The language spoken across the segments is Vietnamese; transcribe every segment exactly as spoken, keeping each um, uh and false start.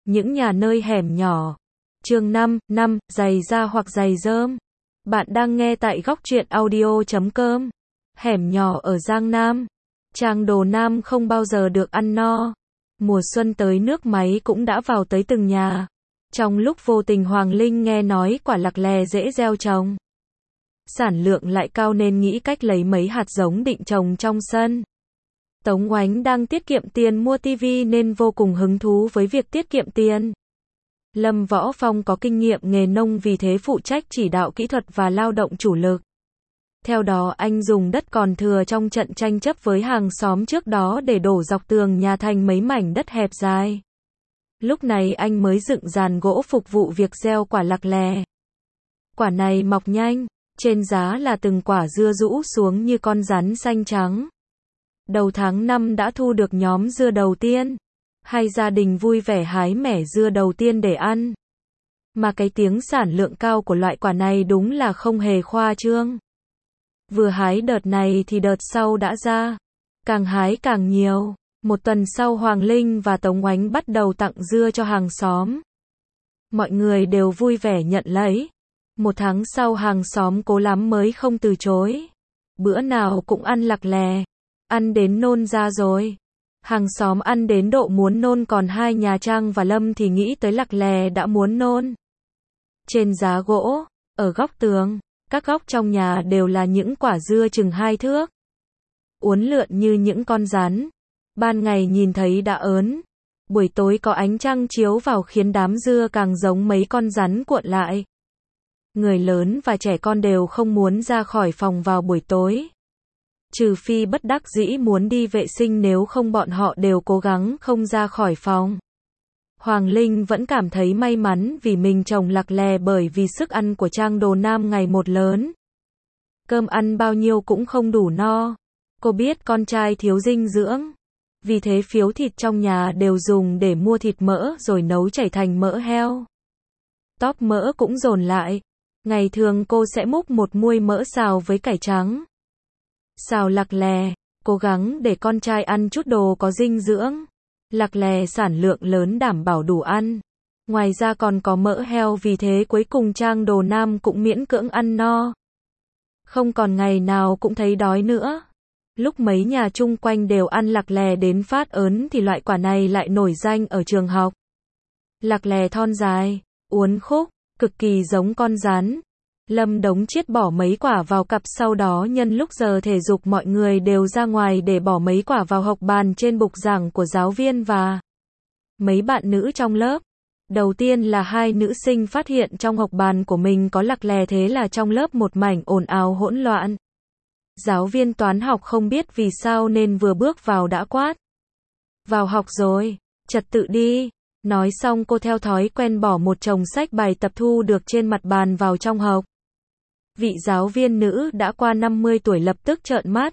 Những nhà nơi hẻm nhỏ. Chương năm, năm, giày da hoặc giày rơm. Bạn đang nghe tại góc truyện audio chấm com. Hẻm nhỏ ở Giang Nam. Trang Đồ Nam không bao giờ được ăn no. Mùa xuân tới nước máy cũng đã vào tới từng nhà. Trong lúc vô tình Hoàng Linh nghe nói quả lạc lè dễ gieo trồng. Sản lượng lại cao nên nghĩ cách lấy mấy hạt giống định trồng trong sân. Tống Oánh đang tiết kiệm tiền mua tivi nên vô cùng hứng thú với việc tiết kiệm tiền. Lâm Võ Phong có kinh nghiệm nghề nông vì thế phụ trách chỉ đạo kỹ thuật và lao động chủ lực. Theo đó anh dùng đất còn thừa trong trận tranh chấp với hàng xóm trước đó để đổ dọc tường nhà thành mấy mảnh đất hẹp dài. Lúc này anh mới dựng giàn gỗ phục vụ việc gieo quả lạc lè. Quả này mọc nhanh, trên giá là từng quả dưa rũ xuống như con rắn xanh trắng. Đầu tháng năm đã thu được nhóm dưa đầu tiên. Hai gia đình vui vẻ hái mẻ dưa đầu tiên để ăn. Mà cái tiếng sản lượng cao của loại quả này đúng là không hề khoa trương. Vừa hái đợt này thì đợt sau đã ra. Càng hái càng nhiều. Một tuần sau Hoàng Linh và Tống Oánh bắt đầu tặng dưa cho hàng xóm. Mọi người đều vui vẻ nhận lấy. Một tháng sau hàng xóm cố lắm mới không từ chối. Bữa nào cũng ăn lạc lè. Ăn đến nôn ra rồi. Hàng xóm ăn đến độ muốn nôn, còn hai nhà Trang và Lâm thì nghĩ tới lạc lè đã muốn nôn. Trên giá gỗ, ở góc tường, các góc trong nhà đều là những quả dưa chừng hai thước. Uốn lượn như những con rắn. Ban ngày nhìn thấy đã ớn. Buổi tối có ánh trăng chiếu vào khiến đám dưa càng giống mấy con rắn cuộn lại. Người lớn và trẻ con đều không muốn ra khỏi phòng vào buổi tối. Trừ phi bất đắc dĩ muốn đi vệ sinh, nếu không bọn họ đều cố gắng không ra khỏi phòng. Hoàng Linh vẫn cảm thấy may mắn vì mình trồng lạc lè, bởi vì sức ăn của Trang Đồ Nam ngày một lớn. Cơm ăn bao nhiêu cũng không đủ no. Cô biết con trai thiếu dinh dưỡng. Vì thế phiếu thịt trong nhà đều dùng để mua thịt mỡ rồi nấu chảy thành mỡ heo. Tóp mỡ cũng dồn lại. Ngày thường cô sẽ múc một muôi mỡ xào với cải trắng. Xào lạc lè, cố gắng để con trai ăn chút đồ có dinh dưỡng. Lạc lè sản lượng lớn đảm bảo đủ ăn. Ngoài ra còn có mỡ heo, vì thế cuối cùng Trang Đồ Nam cũng miễn cưỡng ăn no. Không còn ngày nào cũng thấy đói nữa. Lúc mấy nhà chung quanh đều ăn lạc lè đến phát ớn thì loại quả này lại nổi danh ở trường học. Lạc lè thon dài, uốn khúc, cực kỳ giống con rắn. Lâm Đống Chiết bỏ mấy quả vào cặp, sau đó nhân lúc giờ thể dục mọi người đều ra ngoài để bỏ mấy quả vào hộc bàn trên bục giảng của giáo viên và mấy bạn nữ trong lớp. Đầu tiên là hai nữ sinh phát hiện trong hộc bàn của mình có lạc lè, thế là trong lớp một mảnh ồn ào hỗn loạn. Giáo viên toán học không biết vì sao nên vừa bước vào đã quát: "Vào học rồi, trật tự đi." Nói xong cô theo thói quen bỏ một chồng sách bài tập thu được trên mặt bàn vào trong hộc. Vị giáo viên nữ đã qua năm mươi tuổi lập tức trợn mắt.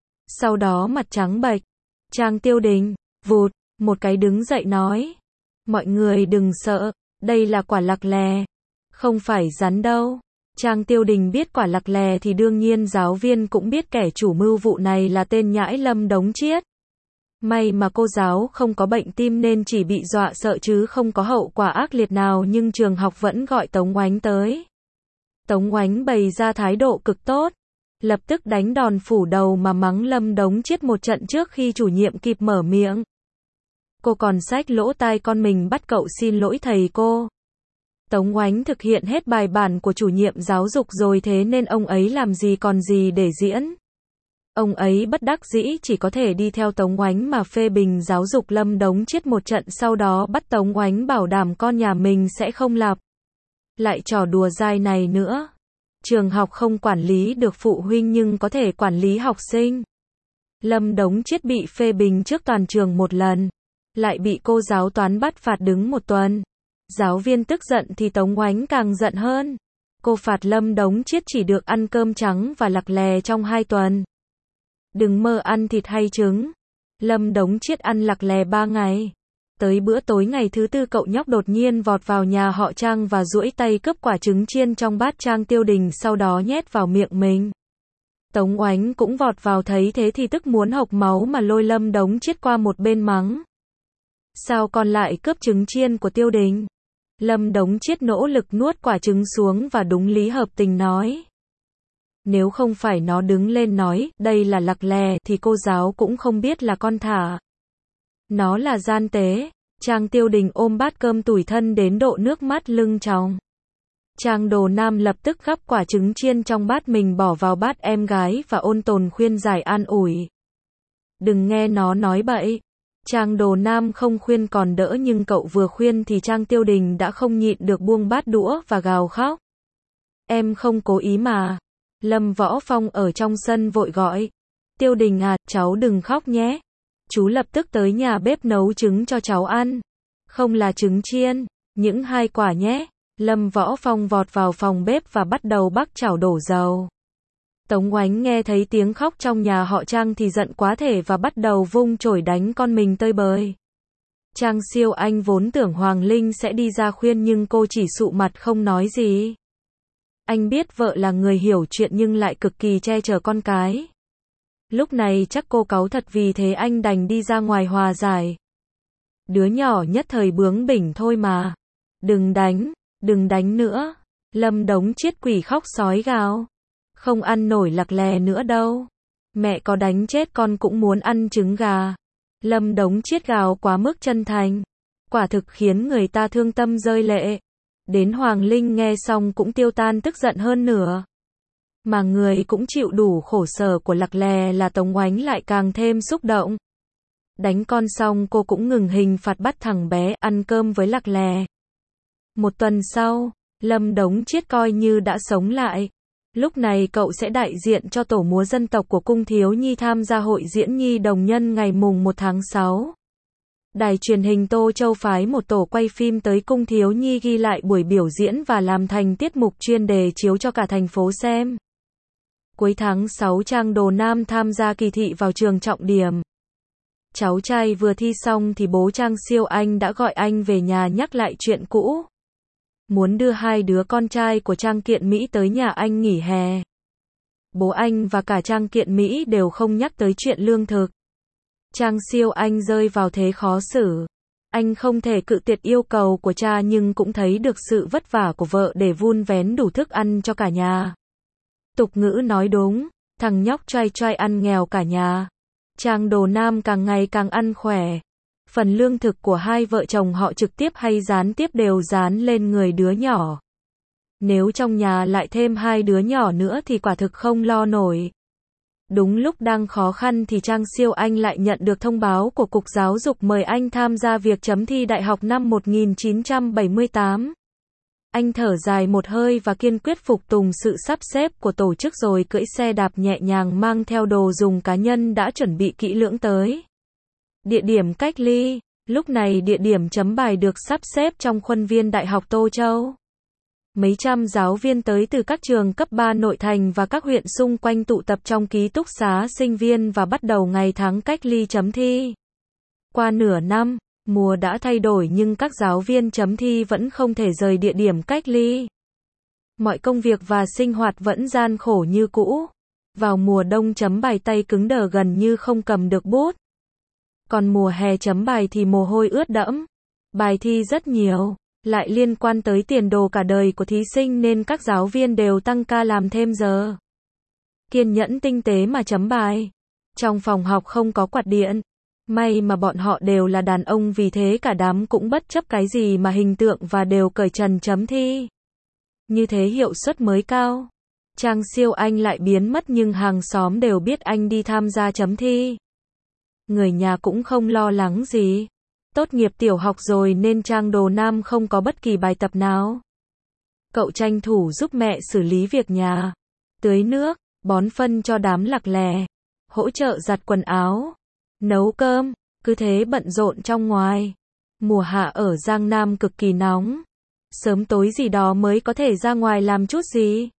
Sau đó mặt trắng bệch. Trang Tiêu Đình, vụt, một cái đứng dậy nói: "Mọi người đừng sợ, đây là quả lạc lè, không phải rắn đâu." Trang Tiêu Đình biết quả lạc lè thì đương nhiên giáo viên cũng biết kẻ chủ mưu vụ này là tên nhãi Lâm Đống Chiết. May mà cô giáo không có bệnh tim nên chỉ bị dọa sợ chứ không có hậu quả ác liệt nào, nhưng trường học vẫn gọi Tống Oánh tới. Tống Oánh bày ra thái độ cực tốt, lập tức đánh đòn phủ đầu mà mắng Lâm Đống Chiết một trận trước khi chủ nhiệm kịp mở miệng. Cô còn xách lỗ tai con mình bắt cậu xin lỗi thầy cô. Tống Oánh thực hiện hết bài bản của chủ nhiệm giáo dục rồi, thế nên ông ấy làm gì còn gì để diễn. Ông ấy bất đắc dĩ chỉ có thể đi theo Tống Oánh mà phê bình giáo dục Lâm Đống Chiết một trận, sau đó bắt Tống Oánh bảo đảm con nhà mình sẽ không lặp lại trò đùa dai này nữa. Trường học không quản lý được phụ huynh nhưng có thể quản lý học sinh. Lâm Đống Chiết bị phê bình trước toàn trường một lần, lại bị cô giáo toán bắt phạt đứng một tuần. Giáo viên tức giận thì Tống Oánh càng giận hơn. Cô phạt Lâm Đống Chiết chỉ được ăn cơm trắng và lạc lè trong hai tuần. Đừng mơ ăn thịt hay trứng. Lâm Đống Chiết ăn lạc lè ba ngày. Tới bữa tối ngày thứ tư cậu nhóc đột nhiên vọt vào nhà họ Trang và duỗi tay cướp quả trứng chiên trong bát Trang Tiêu Đình, sau đó nhét vào miệng mình. Tống Oánh cũng vọt vào, thấy thế thì tức muốn hộc máu mà lôi Lâm Đống Chiết qua một bên mắng: Sao con lại cướp trứng chiên của Tiêu Đình? Lâm Đống Chiết nỗ lực nuốt quả trứng xuống và đúng lý hợp tình nói. Nếu không phải nó đứng lên nói, đây là lạc lè, thì cô giáo cũng không biết là con thả. Nó là gian tế. Trang Tiêu Đình ôm bát cơm tủi thân đến độ nước mắt lưng tròng. Trang Đồ Nam lập tức gắp quả trứng chiên trong bát mình bỏ vào bát em gái và ôn tồn khuyên giải an ủi. Đừng nghe nó nói bậy. Trang Đồ Nam không khuyên còn đỡ nhưng cậu vừa khuyên thì Trang Tiêu Đình đã không nhịn được buông bát đũa và gào khóc. Em không cố ý mà. Lâm Võ Phong ở trong sân vội gọi. Tiêu Đình à, cháu đừng khóc nhé. Chú lập tức tới nhà bếp nấu trứng cho cháu ăn. Không là trứng chiên, những hai quả nhé. Lâm Võ Phong vọt vào phòng bếp và bắt đầu bắc chảo đổ dầu. Tống Oánh nghe thấy tiếng khóc trong nhà họ Trang thì giận quá thể và bắt đầu vung chổi đánh con mình tơi bời. Trang Siêu Anh vốn tưởng Hoàng Linh sẽ đi ra khuyên nhưng cô chỉ sụ mặt không nói gì. Anh biết vợ là người hiểu chuyện nhưng lại cực kỳ che chở con cái. Lúc này chắc cô cáu thật vì thế anh đành đi ra ngoài hòa giải. Đứa nhỏ nhất thời bướng bỉnh thôi mà. Đừng đánh, đừng đánh nữa. Lâm Đống Chiết quỷ khóc sói gào. Không ăn nổi lạc lè nữa đâu. Mẹ có đánh chết con cũng muốn ăn trứng gà. Lâm Đống Chiết gào quá mức chân thành. Quả thực khiến người ta thương tâm rơi lệ. Đến Hoàng Linh nghe xong cũng tiêu tan tức giận hơn nữa. Mà người cũng chịu đủ khổ sở của lạc lè là Tống Oánh lại càng thêm xúc động. Đánh con xong cô cũng ngừng hình phạt bắt thằng bé ăn cơm với lạc lè. Một tuần sau, Lâm Đống Chiết coi như đã sống lại. Lúc này cậu sẽ đại diện cho tổ múa dân tộc của Cung Thiếu Nhi tham gia hội diễn Nhi Đồng Nhân ngày mùng một tháng sáu. Đài truyền hình Tô Châu phái một tổ quay phim tới Cung Thiếu Nhi ghi lại buổi biểu diễn và làm thành tiết mục chuyên đề chiếu cho cả thành phố xem. Cuối tháng sáu Trang Đồ Nam tham gia kỳ thị vào trường trọng điểm. Cháu trai vừa thi xong thì bố Trang Siêu Anh đã gọi anh về nhà nhắc lại chuyện cũ. Muốn đưa hai đứa con trai của Trang Kiện Mỹ tới nhà anh nghỉ hè. Bố anh và cả Trang Kiện Mỹ đều không nhắc tới chuyện lương thực. Trang Siêu Anh rơi vào thế khó xử. Anh không thể cự tuyệt yêu cầu của cha nhưng cũng thấy được sự vất vả của vợ để vun vén đủ thức ăn cho cả nhà. Tục ngữ nói đúng, thằng nhóc trai trai ăn nghèo cả nhà. Trang Đồ Nam càng ngày càng ăn khỏe. Phần lương thực của hai vợ chồng họ trực tiếp hay gián tiếp đều dán lên người đứa nhỏ. Nếu trong nhà lại thêm hai đứa nhỏ nữa thì quả thực không lo nổi. Đúng lúc đang khó khăn thì Trang Siêu Anh lại nhận được thông báo của Cục Giáo dục mời anh tham gia việc chấm thi đại học năm một nghìn chín trăm bảy mươi tám. Anh thở dài một hơi và kiên quyết phục tùng sự sắp xếp của tổ chức rồi cưỡi xe đạp nhẹ nhàng mang theo đồ dùng cá nhân đã chuẩn bị kỹ lưỡng tới địa điểm cách ly. Lúc này địa điểm chấm bài được sắp xếp trong khuôn viên Đại học Tô Châu. Mấy trăm giáo viên tới từ các trường cấp ba nội thành và các huyện xung quanh tụ tập trong ký túc xá sinh viên và bắt đầu ngày tháng cách ly chấm thi. Qua nửa năm, mùa đã thay đổi nhưng các giáo viên chấm thi vẫn không thể rời địa điểm cách ly. Mọi công việc và sinh hoạt vẫn gian khổ như cũ. Vào mùa đông chấm bài tay cứng đờ gần như không cầm được bút. Còn mùa hè chấm bài thì mồ hôi ướt đẫm. Bài thi rất nhiều, lại liên quan tới tiền đồ cả đời của thí sinh nên các giáo viên đều tăng ca làm thêm giờ. Kiên nhẫn tinh tế mà chấm bài. Trong phòng học không có quạt điện. May mà bọn họ đều là đàn ông vì thế cả đám cũng bất chấp cái gì mà hình tượng và đều cởi trần chấm thi. Như thế hiệu suất mới cao. Trang Siêu Anh lại biến mất nhưng hàng xóm đều biết anh đi tham gia chấm thi. Người nhà cũng không lo lắng gì. Tốt nghiệp tiểu học rồi nên Trang Đồ Nam không có bất kỳ bài tập nào. Cậu tranh thủ giúp mẹ xử lý việc nhà, tưới nước, bón phân cho đám lạc lè, hỗ trợ giặt quần áo, nấu cơm, cứ thế bận rộn trong ngoài. Mùa hạ ở Giang Nam cực kỳ nóng. Sớm tối gì đó mới có thể ra ngoài làm chút gì.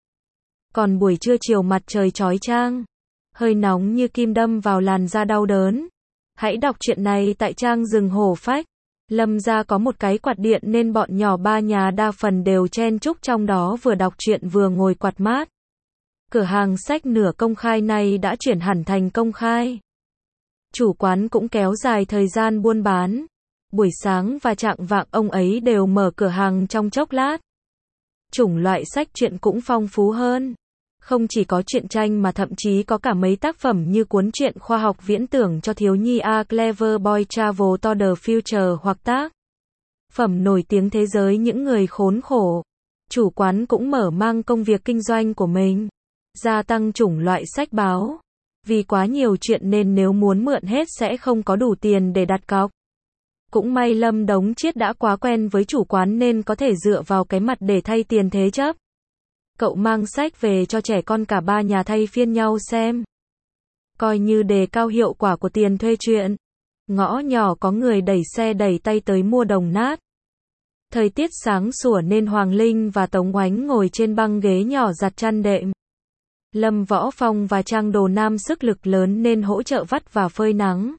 Còn buổi trưa chiều mặt trời chói chang, hơi nóng như kim đâm vào làn da đau đớn. Hãy đọc chuyện này tại trang Rừng Hổ Phách. Lâm gia có một cái quạt điện nên bọn nhỏ ba nhà đa phần đều chen chúc trong đó vừa đọc truyện vừa ngồi quạt mát. Cửa hàng sách nửa công khai này đã chuyển hẳn thành công khai. Chủ quán cũng kéo dài thời gian buôn bán. Buổi sáng và chạng vạng ông ấy đều mở cửa hàng trong chốc lát. Chủng loại sách truyện cũng phong phú hơn. Không chỉ có truyện tranh mà thậm chí có cả mấy tác phẩm như cuốn truyện khoa học viễn tưởng cho thiếu nhi A Clever Boy Travel to the Future hoặc tác phẩm nổi tiếng thế giới những người khốn khổ. Chủ quán cũng mở mang công việc kinh doanh của mình, gia tăng chủng loại sách báo. Vì quá nhiều chuyện nên nếu muốn mượn hết sẽ không có đủ tiền để đặt cọc. Cũng may Lâm Đống Chiết đã quá quen với chủ quán nên có thể dựa vào cái mặt để thay tiền thế chấp. Cậu mang sách về cho trẻ con cả ba nhà thay phiên nhau xem. Coi như đề cao hiệu quả của tiền thuê truyện. Ngõ nhỏ có người đẩy xe đẩy tay tới mua đồng nát. Thời tiết sáng sủa nên Hoàng Linh và Tống Oánh ngồi trên băng ghế nhỏ giặt chăn đệm. Lâm Võ Phong và Trang Đồ Nam sức lực lớn nên hỗ trợ vắt và phơi nắng.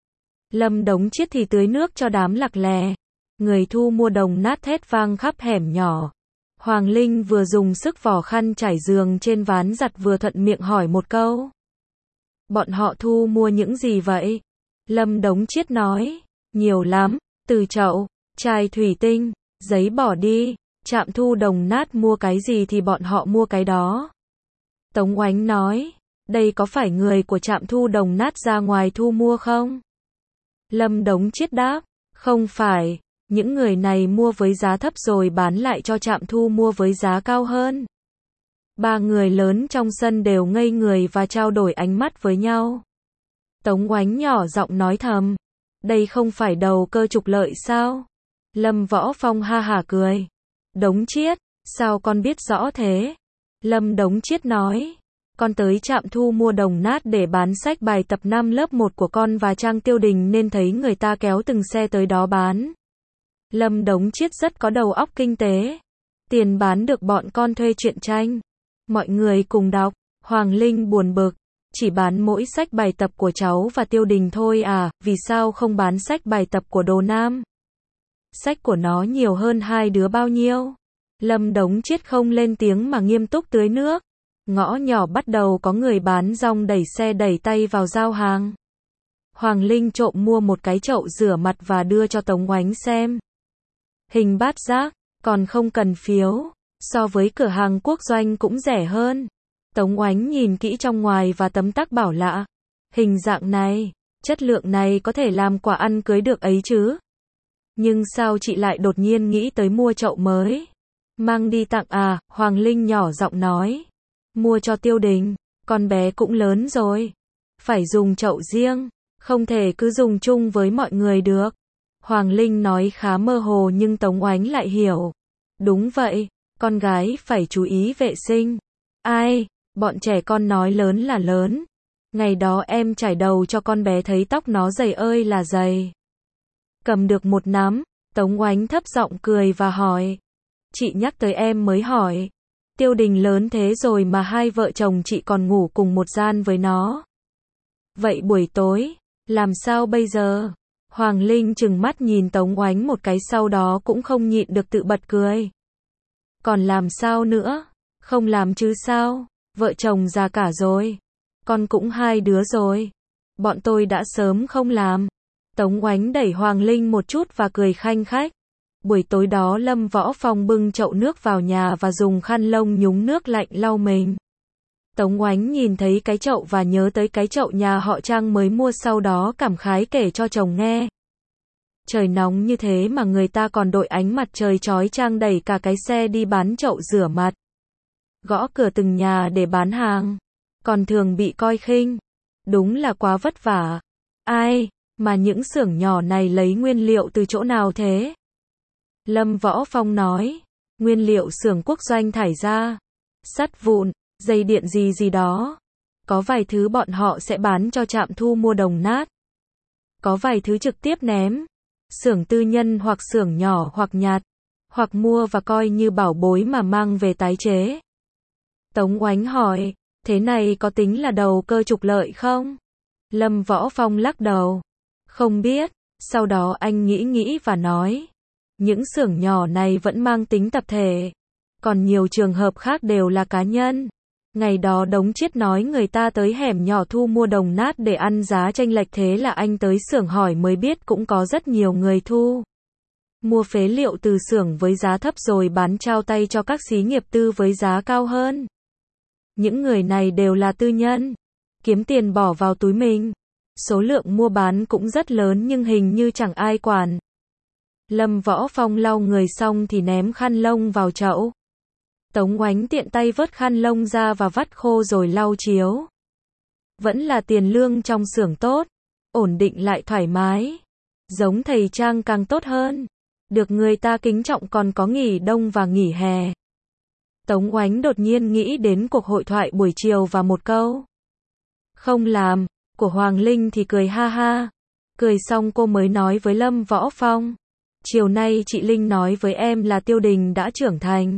Lâm Đống Chiết thì tưới nước cho đám lạc lè. Người thu mua đồng nát thét vang khắp hẻm nhỏ. Hoàng Linh vừa dùng sức vò khăn trải giường trên ván giặt vừa thuận miệng hỏi một câu. Bọn họ thu mua những gì vậy? Lâm Đống Chiết nói. Nhiều lắm, từ chậu, chai thủy tinh, giấy bỏ đi, trạm thu đồng nát mua cái gì thì bọn họ mua cái đó. Tống Oánh nói. Đây có phải người của trạm thu đồng nát ra ngoài thu mua không? Lâm Đống Chiết đáp. Không phải. Những người này mua với giá thấp rồi bán lại cho trạm thu mua với giá cao hơn. Ba người lớn trong sân đều ngây người và trao đổi ánh mắt với nhau. Tống Oánh nhỏ giọng nói thầm. Đây không phải đầu cơ trục lợi sao? Lâm Võ Phong ha hả cười. Đống Chiết, sao con biết rõ thế? Lâm Đống Chiết nói. Con tới trạm thu mua đồng nát để bán sách bài tập năm lớp một của con và Trang Tiêu Đình nên thấy người ta kéo từng xe tới đó bán. Lâm Đống Chiết rất có đầu óc kinh tế. Tiền bán được bọn con thuê truyện tranh. Mọi người cùng đọc. Hoàng Linh buồn bực. Chỉ bán mỗi sách bài tập của cháu và Tiêu Đình thôi à, vì sao không bán sách bài tập của Đồ Nam? Sách của nó nhiều hơn hai đứa bao nhiêu? Lâm Đống Chiết không lên tiếng mà nghiêm túc tưới nước. Ngõ nhỏ bắt đầu có người bán rong đẩy xe đẩy tay vào giao hàng. Hoàng Linh trộm mua một cái chậu rửa mặt và đưa cho Tống Oánh xem. Hình bát giác, còn không cần phiếu. So với cửa hàng quốc doanh cũng rẻ hơn. Tống Oánh nhìn kỹ trong ngoài và tấm tắc bảo lạ. Hình dạng này, chất lượng này có thể làm quà ăn cưới được ấy chứ. Nhưng sao chị lại đột nhiên nghĩ tới mua chậu mới? Mang đi tặng à, Hoàng Linh nhỏ giọng nói. Mua cho Tiêu Đình, con bé cũng lớn rồi. Phải dùng chậu riêng, không thể cứ dùng chung với mọi người được. Hoàng Linh nói khá mơ hồ nhưng Tống Oánh lại hiểu. Đúng vậy, con gái phải chú ý vệ sinh. Ai, bọn trẻ con nói lớn là lớn. Ngày đó em chải đầu cho con bé thấy tóc nó dày ơi là dày. Cầm được một nắm, Tống Oánh thấp giọng cười và hỏi. Chị nhắc tới em mới hỏi. Tiêu Đình lớn thế rồi mà hai vợ chồng chị còn ngủ cùng một gian với nó. Vậy buổi tối, làm sao bây giờ? Hoàng Linh trừng mắt nhìn Tống Oánh một cái sau đó cũng không nhịn được tự bật cười. Còn làm sao nữa? Không làm chứ sao? Vợ chồng già cả rồi. Con cũng hai đứa rồi. Bọn tôi đã sớm không làm. Tống Oánh đẩy Hoàng Linh một chút và cười khanh khách. Buổi tối đó Lâm Võ Phong bưng chậu nước vào nhà và dùng khăn lông nhúng nước lạnh lau mình. Tống Oánh nhìn thấy cái chậu và nhớ tới cái chậu nhà họ Trang mới mua sau đó cảm khái kể cho chồng nghe. Trời nóng như thế mà người ta còn đội ánh mặt trời chói chang đẩy cả cái xe đi bán chậu rửa mặt. Gõ cửa từng nhà để bán hàng. Còn thường bị coi khinh. Đúng là quá vất vả. Ai, mà những xưởng nhỏ này lấy nguyên liệu từ chỗ nào thế? Lâm Võ Phong nói. Nguyên liệu xưởng quốc doanh thải ra. Sắt vụn, dây điện gì gì đó. Có vài thứ bọn họ sẽ bán cho trạm thu mua đồng nát. Có vài thứ trực tiếp ném. Xưởng tư nhân hoặc xưởng nhỏ hoặc nhặt. Hoặc mua và coi như bảo bối mà mang về tái chế. Tống Oánh hỏi. Thế này có tính là đầu cơ trục lợi không? Lâm Võ Phong lắc đầu. Không biết. Sau đó anh nghĩ nghĩ và nói. Những xưởng nhỏ này vẫn mang tính tập thể. Còn nhiều trường hợp khác đều là cá nhân. Ngày đó Đống Chiết nói người ta tới hẻm nhỏ thu mua đồng nát để ăn giá chênh lệch, thế là anh tới xưởng hỏi mới biết cũng có rất nhiều người thu mua phế liệu từ xưởng với giá thấp rồi bán trao tay cho các xí nghiệp tư với giá cao hơn. Những người này đều là tư nhân, kiếm tiền bỏ vào túi mình. Số lượng mua bán cũng rất lớn nhưng hình như chẳng ai quản. Lâm Võ Phong lau người xong thì ném khăn lông vào chậu. Tống Oánh tiện tay vớt khăn lông ra và vắt khô rồi lau chiếu. Vẫn là tiền lương trong xưởng tốt, ổn định lại thoải mái. Giống thầy Trang càng tốt hơn, được người ta kính trọng, còn có nghỉ đông và nghỉ hè. Tống Oánh đột nhiên nghĩ đến cuộc hội thoại buổi chiều và một câu không làm của Hoàng Linh thì cười ha ha. Cười xong cô mới nói với Lâm Võ Phong, chiều nay chị Linh nói với em là Tiêu Đình đã trưởng thành,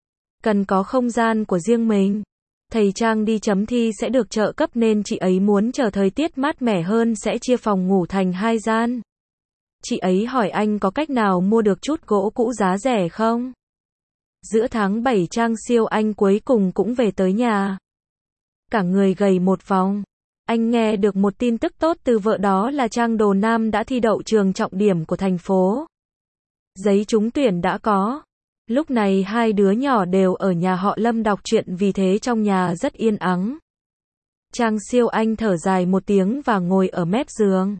cần có không gian của riêng mình. Thầy Trang đi chấm thi sẽ được trợ cấp nên chị ấy muốn chờ thời tiết mát mẻ hơn sẽ chia phòng ngủ thành hai gian. Chị ấy hỏi anh có cách nào mua được chút gỗ cũ giá rẻ không? Giữa tháng bảy Trang Siêu Anh cuối cùng cũng về tới nhà. Cả người gầy một vòng. Anh nghe được một tin tức tốt từ vợ, đó là Trang Đồ Nam đã thi đậu trường trọng điểm của thành phố. Giấy trúng tuyển đã có. Lúc này hai đứa nhỏ đều ở nhà họ Lâm đọc truyện, vì thế trong nhà rất yên ắng. Trang Siêu Anh thở dài một tiếng và ngồi ở mép giường.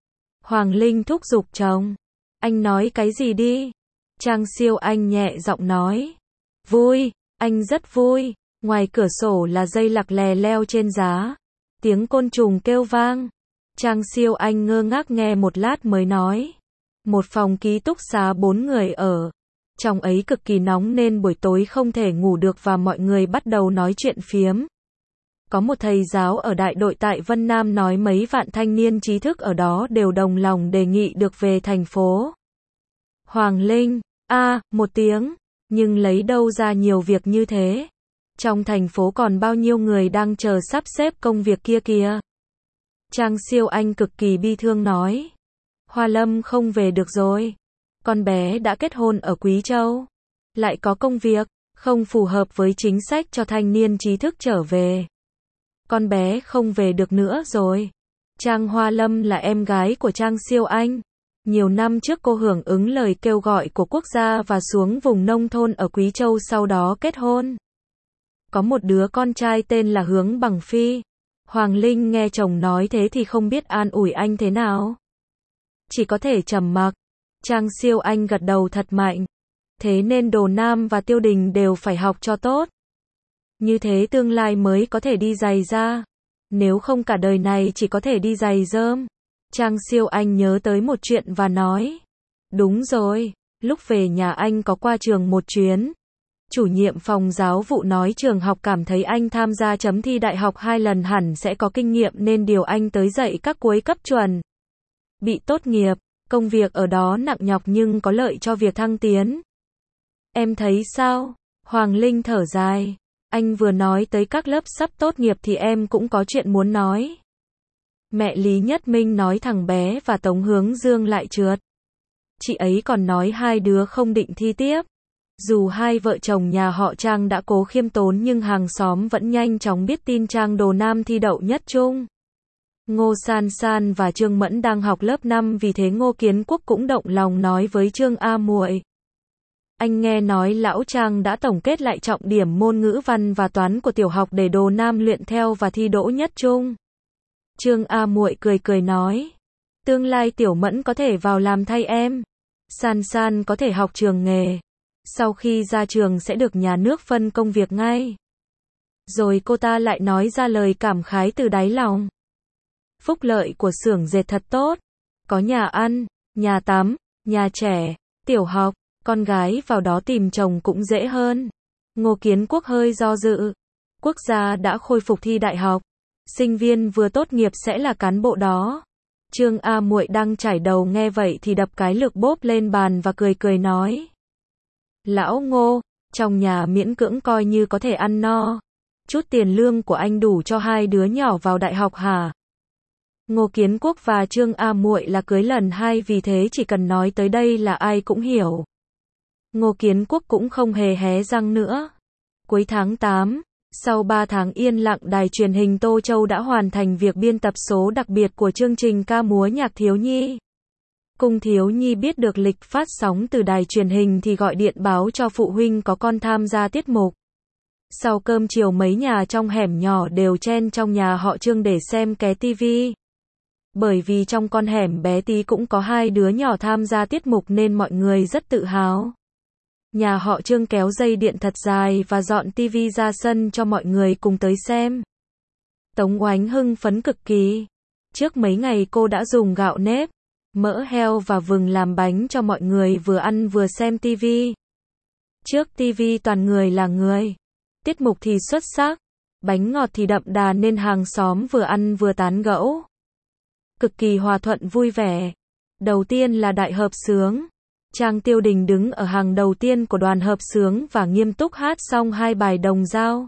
Hoàng Linh thúc giục chồng. Anh nói cái gì đi? Trang Siêu Anh nhẹ giọng nói. Vui, anh rất vui. Ngoài cửa sổ là dây lặc lè leo trên giá. Tiếng côn trùng kêu vang. Trang Siêu Anh ngơ ngác nghe một lát mới nói. Một phòng ký túc xá bốn người ở. Trong ấy cực kỳ nóng nên buổi tối không thể ngủ được và mọi người bắt đầu nói chuyện phiếm. Có một thầy giáo ở đại đội tại Vân Nam nói mấy vạn thanh niên trí thức ở đó đều đồng lòng đề nghị được về thành phố. Hoàng Linh, a, à, một tiếng, nhưng lấy đâu ra nhiều việc như thế? Trong thành phố còn bao nhiêu người đang chờ sắp xếp công việc kia kìa. Trang Siêu Anh cực kỳ bi thương nói. Hoa Lâm không về được rồi. Con bé đã kết hôn ở Quý Châu. Lại có công việc, không phù hợp với chính sách cho thanh niên trí thức trở về. Con bé không về được nữa rồi. Trang Hoa Lâm là em gái của Trang Siêu Anh. Nhiều năm trước cô hưởng ứng lời kêu gọi của quốc gia và xuống vùng nông thôn ở Quý Châu, sau đó kết hôn. Có một đứa con trai tên là Hướng Bằng Phi. Hoàng Linh nghe chồng nói thế thì không biết an ủi anh thế nào. Chỉ có thể trầm mặc. Trang Siêu Anh gật đầu thật mạnh. Thế nên Đồ Nam và Tiêu Đình đều phải học cho tốt. Như thế tương lai mới có thể đi giày da. Nếu không cả đời này chỉ có thể đi giày rơm. Trang Siêu Anh nhớ tới một chuyện và nói. Đúng rồi, lúc về nhà anh có qua trường một chuyến. Chủ nhiệm phòng giáo vụ nói trường học cảm thấy anh tham gia chấm thi đại học hai lần hẳn sẽ có kinh nghiệm nên điều anh tới dạy các cuối cấp chuẩn bị tốt nghiệp. Công việc ở đó nặng nhọc nhưng có lợi cho việc thăng tiến. Em thấy sao? Hoàng Linh thở dài. Anh vừa nói tới các lớp sắp tốt nghiệp thì em cũng có chuyện muốn nói. Mẹ Lý Nhất Minh nói thằng bé và Tống Hướng Dương lại trượt. Chị ấy còn nói hai đứa không định thi tiếp. Dù hai vợ chồng nhà họ Trang đã cố khiêm tốn nhưng hàng xóm vẫn nhanh chóng biết tin Trang Đồ Nam thi đậu nhất trung. Ngô San San và Trương Mẫn đang học lớp năm, vì thế Ngô Kiến Quốc cũng động lòng nói với Trương A Muội. Anh nghe nói lão Trang đã tổng kết lại trọng điểm môn ngữ văn và toán của tiểu học để Đồ Nam luyện theo và thi đỗ nhất trung. Trương A Muội cười cười nói. Tương lai Tiểu Mẫn có thể vào làm thay em. San San có thể học trường nghề. Sau khi ra trường sẽ được nhà nước phân công việc ngay. Rồi cô ta lại nói ra lời cảm khái từ đáy lòng. Phúc lợi của xưởng dệt thật tốt. Có nhà ăn, nhà tắm, nhà trẻ, tiểu học, con gái vào đó tìm chồng cũng dễ hơn. Ngô Kiến Quốc hơi do dự. Quốc gia đã khôi phục thi đại học. Sinh viên vừa tốt nghiệp sẽ là cán bộ đó. Trương A Muội đang chải đầu nghe vậy thì đập cái lược bốp lên bàn và cười cười nói. Lão Ngô, trong nhà miễn cưỡng coi như có thể ăn no. Chút tiền lương của anh đủ cho hai đứa nhỏ vào đại học hả? Ngô Kiến Quốc và Trương A Muội là cưới lần hai, vì thế chỉ cần nói tới đây là ai cũng hiểu. Ngô Kiến Quốc cũng không hề hé răng nữa. Cuối tháng tám, Sau ba tháng yên lặng, đài truyền hình Tô Châu đã hoàn thành việc biên tập số đặc biệt của chương trình ca múa nhạc thiếu nhi. Cung thiếu nhi biết được lịch phát sóng từ đài truyền hình thì gọi điện báo cho phụ huynh có con tham gia tiết mục. Sau cơm chiều mấy nhà trong hẻm nhỏ đều chen trong nhà họ Trương để xem ké tivi. Bởi vì trong con hẻm bé tí cũng có hai đứa nhỏ tham gia tiết mục nên mọi người rất tự hào. Nhà họ Trương kéo dây điện thật dài và dọn tivi ra sân cho mọi người cùng tới xem. Tống Oánh hưng phấn cực kỳ. Trước mấy ngày cô đã dùng gạo nếp, mỡ heo và vừng làm bánh cho mọi người vừa ăn vừa xem tivi. Trước tivi toàn người là người. Tiết mục thì xuất sắc, bánh ngọt thì đậm đà nên hàng xóm vừa ăn vừa tán gẫu. Cực kỳ hòa thuận vui vẻ. Đầu tiên là đại hợp xướng. Trang Tiêu Đình đứng ở hàng đầu tiên của đoàn hợp xướng và nghiêm túc hát xong hai bài đồng dao.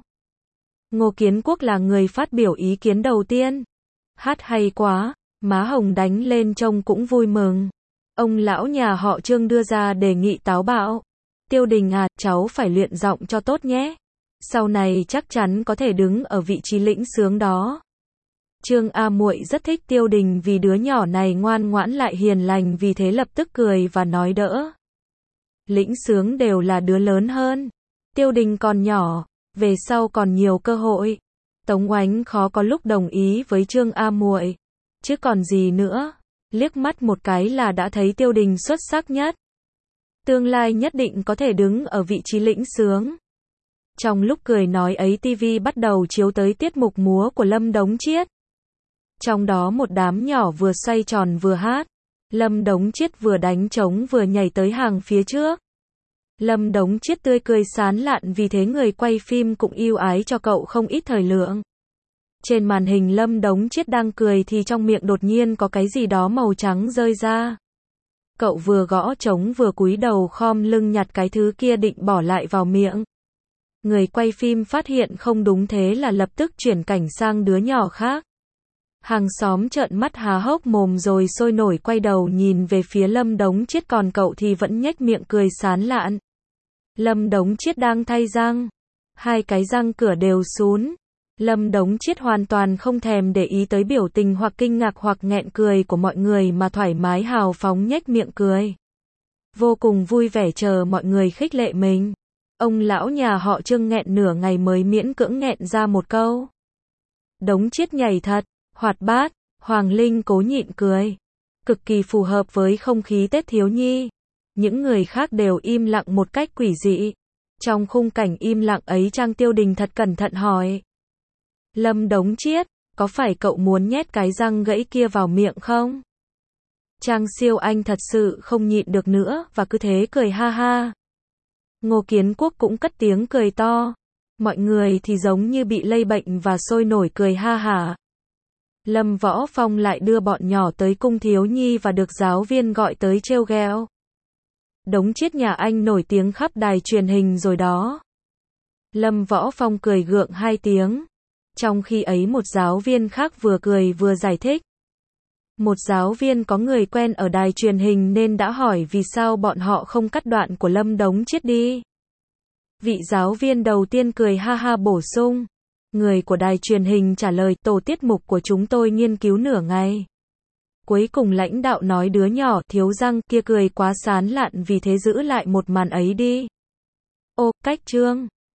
Ngô Kiến Quốc là người phát biểu ý kiến đầu tiên. Hát hay quá, má hồng đánh lên trông cũng vui mừng. Ông lão nhà họ Trương đưa ra đề nghị táo bạo. Tiêu Đình à, cháu phải luyện giọng cho tốt nhé. Sau này chắc chắn có thể đứng ở vị trí lĩnh xướng đó. Trương A Muội rất thích Tiêu Đình vì đứa nhỏ này ngoan ngoãn lại hiền lành, vì thế lập tức cười và nói đỡ. Lĩnh xướng đều là đứa lớn hơn. Tiêu Đình còn nhỏ, về sau còn nhiều cơ hội. Tống Oánh khó có lúc đồng ý với Trương A Muội, chứ còn gì nữa. Liếc mắt một cái là đã thấy Tiêu Đình xuất sắc nhất. Tương lai nhất định có thể đứng ở vị trí lĩnh xướng. Trong lúc cười nói ấy, tivi bắt đầu chiếu tới tiết mục múa của Lâm Đống Chiết. Trong đó một đám nhỏ vừa xoay tròn vừa hát. Lâm Đống Chiết vừa đánh trống vừa nhảy tới hàng phía trước. Lâm Đống Chiết tươi cười sán lạn, vì thế người quay phim cũng yêu ái cho cậu không ít thời lượng. Trên màn hình Lâm Đống Chiết đang cười thì trong miệng đột nhiên có cái gì đó màu trắng rơi ra. Cậu vừa gõ trống vừa cúi đầu khom lưng nhặt cái thứ kia định bỏ lại vào miệng. Người quay phim phát hiện không đúng, thế là lập tức chuyển cảnh sang đứa nhỏ khác. Hàng xóm trợn mắt há hốc mồm rồi sôi nổi quay đầu nhìn về phía Lâm Đống Chiết, còn cậu thì vẫn nhếch miệng cười sán lạn. Lâm Đống Chiết đang thay răng, hai cái răng cửa đều sún. Lâm Đống Chiết hoàn toàn không thèm để ý tới biểu tình hoặc kinh ngạc hoặc nghẹn cười của mọi người mà thoải mái hào phóng nhếch miệng cười. Vô cùng vui vẻ chờ mọi người khích lệ mình. Ông lão nhà họ Trương nghẹn nửa ngày mới miễn cưỡng nghẹn ra một câu. Đống Chiết nhảy thật hoạt bát. Hoàng Linh cố nhịn cười. Cực kỳ phù hợp với không khí Tết thiếu nhi. Những người khác đều im lặng một cách quỷ dị. Trong khung cảnh im lặng ấy, Trang Tiêu Đình thật cẩn thận hỏi. Lâm Đống Chiết, có phải cậu muốn nhét cái răng gãy kia vào miệng không? Trang Siêu Anh thật sự không nhịn được nữa và cứ thế cười ha ha. Ngô Kiến Quốc cũng cất tiếng cười to. Mọi người thì giống như bị lây bệnh và sôi nổi cười ha hả. Lâm Võ Phong lại đưa bọn nhỏ tới cung thiếu nhi và được giáo viên gọi tới trêu ghẹo. Đống Chiết nhà anh nổi tiếng khắp đài truyền hình rồi đó. Lâm Võ Phong cười gượng hai tiếng. Trong khi ấy một giáo viên khác vừa cười vừa giải thích. Một giáo viên có người quen ở đài truyền hình nên đã hỏi vì sao bọn họ không cắt đoạn của Lâm Đống Chiết đi. Vị giáo viên đầu tiên cười ha ha bổ sung. Người của đài truyền hình trả lời, tổ tiết mục của chúng tôi nghiên cứu nửa ngày. Cuối cùng lãnh đạo nói đứa nhỏ thiếu răng kia cười quá sán lạn, vì thế giữ lại một màn ấy đi. Ô, cách Trương